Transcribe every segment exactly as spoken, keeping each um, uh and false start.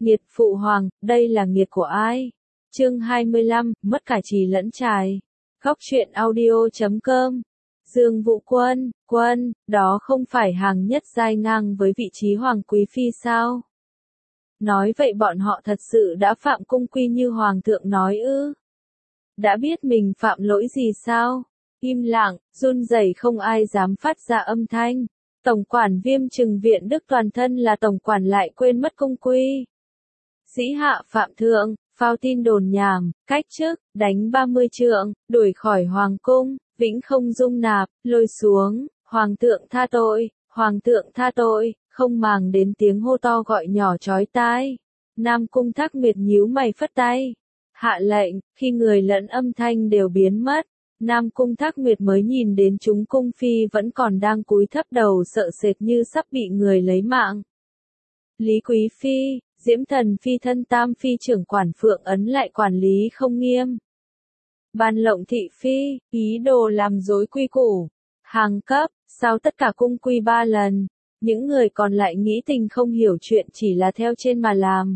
Nghiệt phụ hoàng, đây là nghiệt của ai? Chương hai mươi lăm, mất cả trì lẫn trài. Góc truyện audio chấm com. Dương Vũ Quân, quân, đó không phải hàng nhất giai ngang với vị trí hoàng quý phi sao? Nói vậy bọn họ thật sự đã phạm cung quy như hoàng thượng nói ư? Đã biết mình phạm lỗi gì sao? Im lặng, run rẩy không ai dám phát ra âm thanh. Tổng quản Viêm Trừng Viện Đức toàn thân là tổng quản lại quên mất cung quy. Sĩ hạ phạm thượng, phao tin đồn nhảm, cách chức, đánh ba mươi trượng, đuổi khỏi hoàng cung, vĩnh không dung nạp, lôi xuống, hoàng thượng tha tội, hoàng thượng tha tội, không màng đến tiếng hô to gọi nhỏ chói tai. Nam Cung Thác Miệt nhíu mày phất tay, hạ lệnh, khi người lẫn âm thanh đều biến mất. Nam Cung Thác Miệt mới nhìn đến chúng cung phi vẫn còn đang cúi thấp đầu sợ sệt như sắp bị người lấy mạng. Lý Quý Phi, Diễm Thần Phi thân tam phi trưởng quản Phượng Ấn lại quản lý không nghiêm. Ban Lộng Thị Phi, ý đồ làm rối quy củ. Hàng cấp, sao tất cả cung quy ba lần, những người còn lại nghĩ tình không hiểu chuyện chỉ là theo trên mà làm.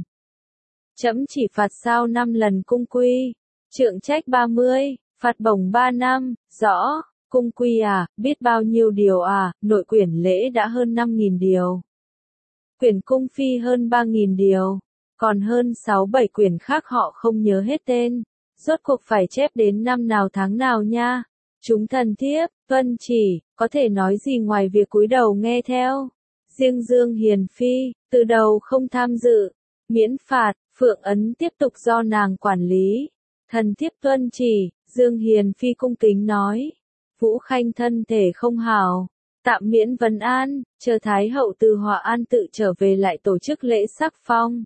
Trẫm chỉ phạt sao năm lần cung quy, trượng trách ba mươi. Phạt bổng ba năm, rõ, cung quy à, biết bao nhiêu điều à, nội quyển lễ đã hơn năm nghìn điều. Quyển cung phi hơn ba nghìn điều, còn hơn sáu bảy quyển khác họ không nhớ hết tên, rốt cuộc phải chép đến năm nào tháng nào nha. Chúng thần thiếp, tuân chỉ, có thể nói gì ngoài việc cúi đầu nghe theo. Riêng Dương Hiền Phi, từ đầu không tham dự, miễn phạt, Phượng Ấn tiếp tục do nàng quản lý. Thần thiếp tuân chỉ. Dương Hiền Phi cung kính nói, Vũ Khanh thân thể không hảo, tạm miễn vấn an, chờ Thái hậu từ Hòa An tự trở về lại tổ chức lễ sắc phong.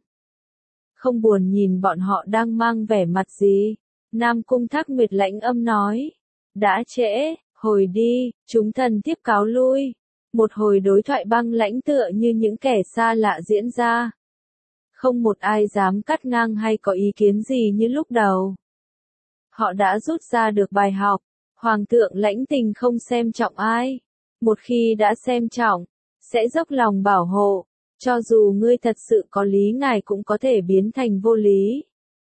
Không buồn nhìn bọn họ đang mang vẻ mặt gì, Nam Cung Thác Miệt lãnh âm nói, đã trễ, hồi đi, chúng thần tiếp cáo lui. Một hồi đối thoại băng lãnh tựa như những kẻ xa lạ diễn ra. Không một ai dám cắt ngang hay có ý kiến gì như lúc đầu. Họ đã rút ra được bài học, hoàng thượng lãnh tình không xem trọng ai. Một khi đã xem trọng, sẽ dốc lòng bảo hộ, cho dù ngươi thật sự có lý ngài cũng có thể biến thành vô lý.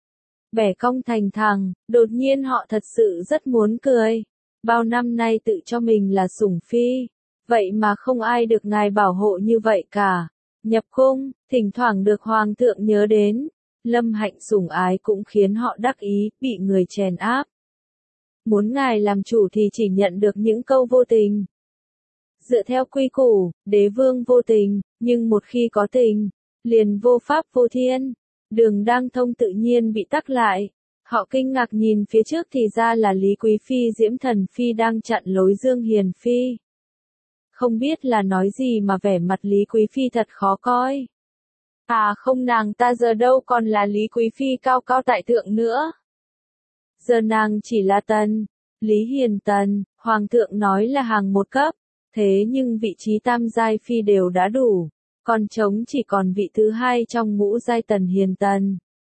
Bẻ cong thành thằng, đột nhiên họ thật sự rất muốn cười. Bao năm nay tự cho mình là sủng phi, vậy mà không ai được ngài bảo hộ như vậy cả. Nhập cung, thỉnh thoảng được hoàng thượng nhớ đến. Lâm hạnh sủng ái cũng khiến họ đắc ý, bị người chèn áp. Muốn ngài làm chủ thì chỉ nhận được những câu vô tình. Dựa theo quy củ, đế vương vô tình, nhưng một khi có tình, liền vô pháp vô thiên. Đường đang thông tự nhiên bị tắc lại. Họ kinh ngạc nhìn phía trước thì ra là Lý Quý Phi Diễm Thần Phi đang chặn lối Dương Hiền Phi. Không biết là nói gì mà vẻ mặt Lý Quý Phi thật khó coi. À không, nàng ta giờ đâu còn là Lý Quý Phi cao cao tại thượng nữa. Giờ nàng chỉ là tần, Lý Hiền Tần, hoàng thượng nói là hàng một cấp, thế nhưng vị trí tam giai phi đều đã đủ, còn trống chỉ còn vị thứ hai trong ngũ giai Tần Hiền Tần.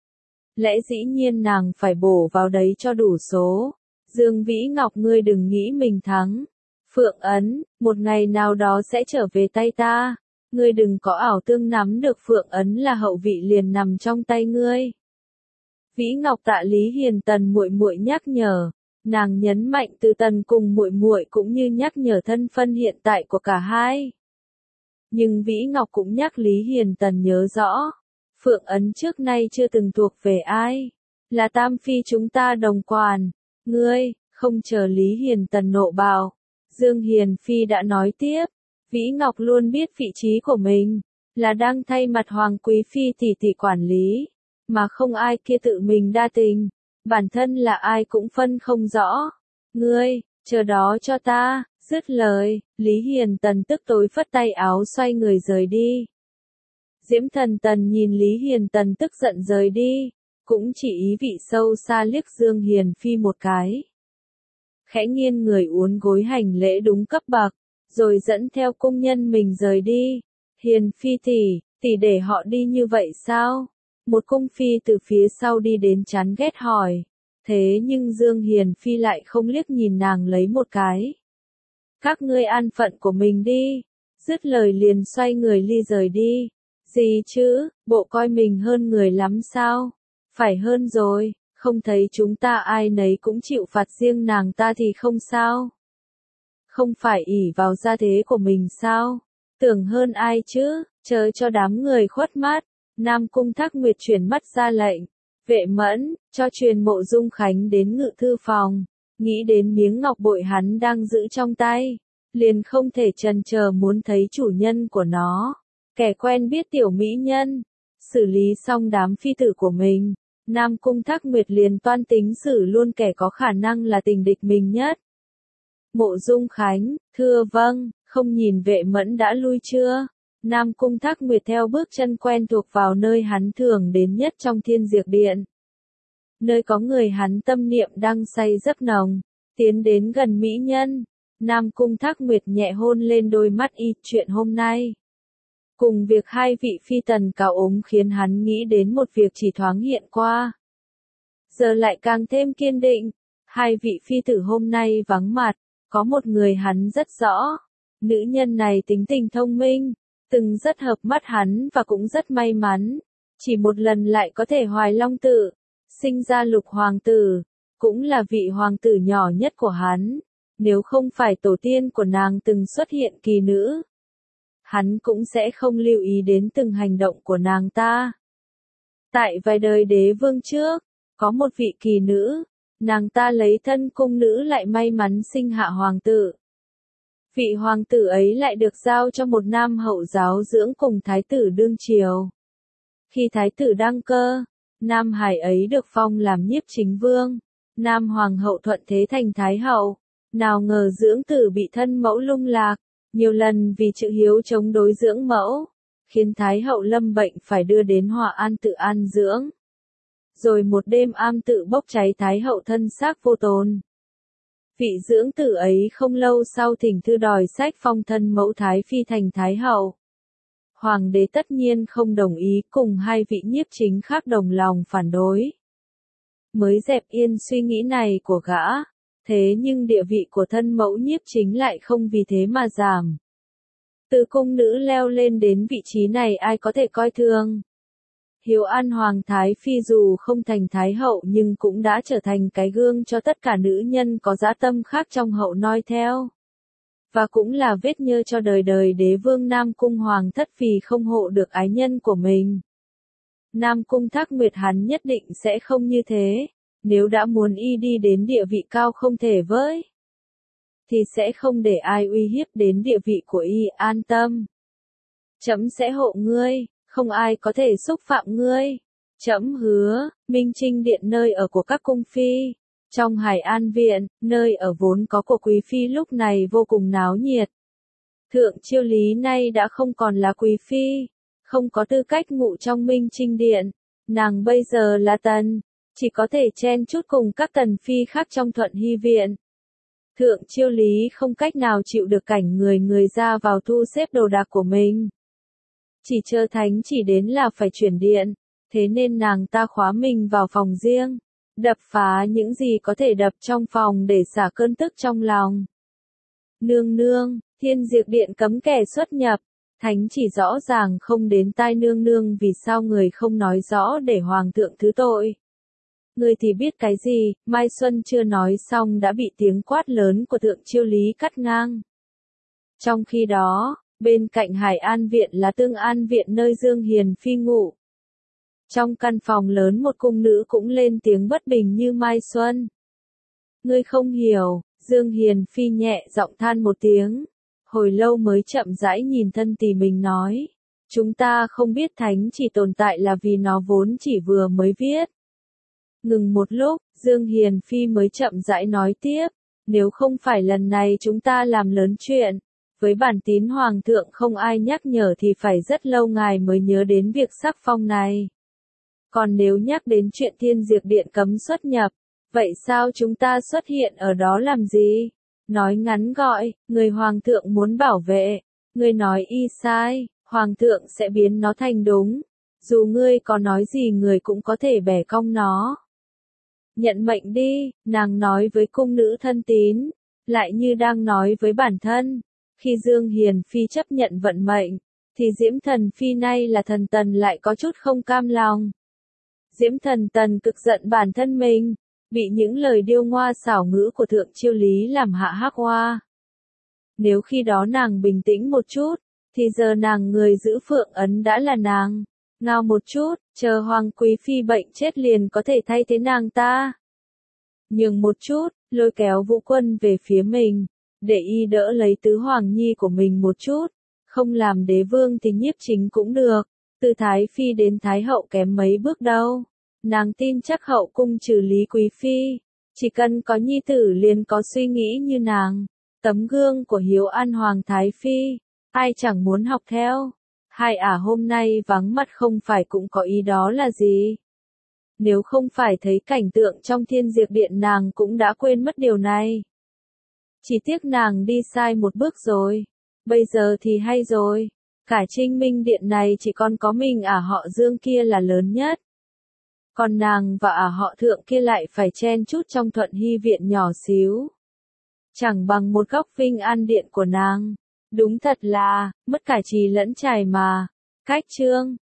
Lẽ dĩ nhiên nàng phải bổ vào đấy cho đủ số. Dương Vĩ Ngọc, ngươi đừng nghĩ mình thắng. Phượng Ấn, một ngày nào đó sẽ trở về tay ta. Ngươi đừng có ảo tương nắm được Phượng Ấn là hậu vị liền nằm trong tay ngươi. Vĩ Ngọc tạ Lý Hiền Tần muội muội nhắc nhở, nàng nhấn mạnh từ Tần cùng muội muội cũng như nhắc nhở thân phân hiện tại của cả hai. Nhưng Vĩ Ngọc cũng nhắc Lý Hiền Tần nhớ rõ, Phượng Ấn trước nay chưa từng thuộc về ai, là tam phi chúng ta đồng quản. Ngươi, không chờ Lý Hiền Tần nộ bào, Dương Hiền Phi đã nói tiếp. Vĩ Ngọc luôn biết vị trí của mình, là đang thay mặt Hoàng Quý Phi tỷ tỷ quản lý, mà không ai kia tự mình đa tình, bản thân là ai cũng phân không rõ. Ngươi, chờ đó cho ta, dứt lời, Lý Hiền Tần tức tối phất tay áo xoay người rời đi. Diễm Thần Tần nhìn Lý Hiền Tần tức giận rời đi, cũng chỉ ý vị sâu xa liếc Dương Hiền Phi một cái. Khẽ nghiêng người uốn gối hành lễ đúng cấp bậc, rồi dẫn theo cung nhân mình rời đi. Hiền Phi tỷ, tỷ để họ đi như vậy sao? Một cung phi từ phía sau đi đến chán ghét hỏi. Thế nhưng Dương Hiền Phi lại không liếc nhìn nàng lấy một cái. Các ngươi an phận của mình đi. Dứt lời liền xoay người ly rời đi. Gì chứ, bộ coi mình hơn người lắm sao? Phải hơn rồi, không thấy chúng ta ai nấy cũng chịu phạt, riêng nàng ta thì không sao. Không phải ỷ vào gia thế của mình sao? Tưởng hơn ai chứ, chớ cho đám người khuất mắt. Nam Cung Thác Nguyệt chuyển mắt ra lệnh. Vệ Mẫn, cho truyền Mộ Dung Khánh đến ngự thư phòng. Nghĩ đến miếng ngọc bội hắn đang giữ trong tay, liền không thể chần chờ muốn thấy chủ nhân của nó. Kẻ quen biết tiểu mỹ nhân, xử lý xong đám phi tử của mình, Nam Cung Thác Nguyệt liền toan tính xử luôn kẻ có khả năng là tình địch mình nhất. Mộ Dung Khánh, thưa vâng, không nhìn Vệ Mẫn đã lui chưa? Nam Cung Thác Nguyệt theo bước chân quen thuộc vào nơi hắn thường đến nhất trong Thiên Diệp Điện. Nơi có người hắn tâm niệm đang say giấc nồng, tiến đến gần mỹ nhân. Nam Cung Thác Nguyệt nhẹ hôn lên đôi mắt y. Chuyện hôm nay, cùng việc hai vị phi tần cáo ốm khiến hắn nghĩ đến một việc chỉ thoáng hiện qua. Giờ lại càng thêm kiên định, hai vị phi tử hôm nay vắng mặt, có một người hắn rất rõ. Nữ nhân này tính tình thông minh, từng rất hợp mắt hắn và cũng rất may mắn. Chỉ một lần lại có thể hoài long tự, sinh ra lục hoàng tử, cũng là vị hoàng tử nhỏ nhất của hắn. Nếu không phải tổ tiên của nàng từng xuất hiện kỳ nữ, hắn cũng sẽ không lưu ý đến từng hành động của nàng ta. Tại vài đời đế vương trước, có một vị kỳ nữ, nàng ta lấy thân cung nữ lại may mắn sinh hạ hoàng tử. Vị hoàng tử ấy lại được giao cho một nam hậu giáo dưỡng cùng thái tử đương triều. Khi thái tử đăng cơ, nam hài ấy được phong làm nhiếp chính vương, nam hoàng hậu thuận thế thành thái hậu. Nào ngờ dưỡng tử bị thân mẫu lung lạc, nhiều lần vì chữ hiếu chống đối dưỡng mẫu, khiến thái hậu lâm bệnh phải đưa đến Hòa An tự an dưỡng. Rồi một đêm am tự bốc cháy, thái hậu thân xác vô tồn. Vị dưỡng tử ấy không lâu sau thỉnh thư đòi sách phong thân mẫu thái phi thành thái hậu. Hoàng đế tất nhiên không đồng ý, cùng hai vị nhiếp chính khác đồng lòng phản đối. Mới dẹp yên suy nghĩ này của gã, thế nhưng địa vị của thân mẫu nhiếp chính lại không vì thế mà giảm. Từ cung nữ leo lên đến vị trí này ai có thể coi thường. Hiếu An Hoàng Thái Phi dù không thành Thái Hậu nhưng cũng đã trở thành cái gương cho tất cả nữ nhân có dã tâm khác trong hậu noi theo. Và cũng là vết nhơ cho đời đời đế vương Nam Cung Hoàng thất vì không hộ được ái nhân của mình. Nam Cung Thác Nguyệt hắn nhất định sẽ không như thế. Nếu đã muốn y đi đến địa vị cao không thể với, thì sẽ không để ai uy hiếp đến địa vị của y. An tâm, trẫm sẽ hộ ngươi, không ai có thể xúc phạm ngươi. Trẫm hứa. Minh Trinh Điện, nơi ở của các cung phi, trong Hải An Viện, nơi ở vốn có của quý phi lúc này vô cùng náo nhiệt. Thượng Chiêu Lý nay đã không còn là quý phi, không có tư cách ngụ trong Minh Trinh Điện, nàng bây giờ là tần, chỉ có thể chen chút cùng các tần phi khác trong Thuận Hy Viện. Thượng Chiêu Lý không cách nào chịu được cảnh người người ra vào thu xếp đồ đạc của mình. Chỉ chờ thánh chỉ đến là phải chuyển điện, thế nên nàng ta khóa mình vào phòng riêng, đập phá những gì có thể đập trong phòng để xả cơn tức trong lòng. Nương nương, Thiên Diệp Điện cấm kẻ xuất nhập, thánh chỉ rõ ràng không đến tai nương nương, vì sao người không nói rõ để hoàng thượng thứ tội. Người thì biết cái gì? Mai Xuân chưa nói xong đã bị tiếng quát lớn của Thượng Chiêu Lý cắt ngang. Trong khi đó, bên cạnh Hải An Viện là Tương An Viện nơi Dương Hiền Phi ngụ. Trong căn phòng lớn một cung nữ cũng lên tiếng bất bình như Mai Xuân. Ngươi không hiểu. Dương Hiền Phi nhẹ giọng than một tiếng, hồi lâu mới chậm rãi nhìn thân tỳ mình nói. Chúng ta không biết thánh chỉ tồn tại là vì nó vốn chỉ vừa mới viết. Ngừng một lúc, Dương Hiền Phi mới chậm rãi nói tiếp, nếu không phải lần này chúng ta làm lớn chuyện, với bản tín hoàng thượng không ai nhắc nhở thì phải rất lâu ngài mới nhớ đến việc sắc phong này. Còn nếu nhắc đến chuyện Thiên Diệp Điện cấm xuất nhập, vậy sao chúng ta xuất hiện ở đó làm gì? Nói ngắn gọi, người hoàng thượng muốn bảo vệ, người nói y sai, hoàng thượng sẽ biến nó thành đúng. Dù ngươi có nói gì người cũng có thể bẻ cong nó. Nhận mệnh đi, nàng nói với cung nữ thân tín, lại như đang nói với bản thân. Khi Dương Hiền Phi chấp nhận vận mệnh, thì Diễm Thần Phi nay là thần tần lại có chút không cam lòng. Diễm Thần Tần cực giận bản thân mình, bị những lời điêu ngoa xảo ngữ của Thượng Chiêu Lý làm hạ hắc hoa. Nếu khi đó nàng bình tĩnh một chút, thì giờ nàng người giữ phượng ấn đã là nàng. Ngao một chút, chờ Hoàng Quý Phi bệnh chết liền có thể thay thế nàng ta. Nhường một chút, lôi kéo Vũ Quân về phía mình, để y đỡ lấy tứ hoàng nhi của mình một chút. Không làm đế vương thì nhiếp chính cũng được, từ Thái Phi đến Thái Hậu kém mấy bước đâu. Nàng tin chắc hậu cung trừ Lý Quý Phi, chỉ cần có nhi tử liền có suy nghĩ như nàng. Tấm gương của hiếu an Hoàng Thái Phi, ai chẳng muốn học theo. Hai ả hôm nay vắng mặt không phải cũng có ý đó là gì? Nếu không phải thấy cảnh tượng trong Thiên Diệp Điện nàng cũng đã quên mất điều này. Chỉ tiếc nàng đi sai một bước rồi. Bây giờ thì hay rồi. Cả Trinh Minh Điện này chỉ còn có mình ả họ Dương kia là lớn nhất. Còn nàng và ả họ Thượng kia lại phải chen chút trong Thuận Hy Viện nhỏ xíu. Chẳng bằng một góc Vinh An Điện của nàng. Đúng thật là, mất cả trì lẫn trải mà. Cách chương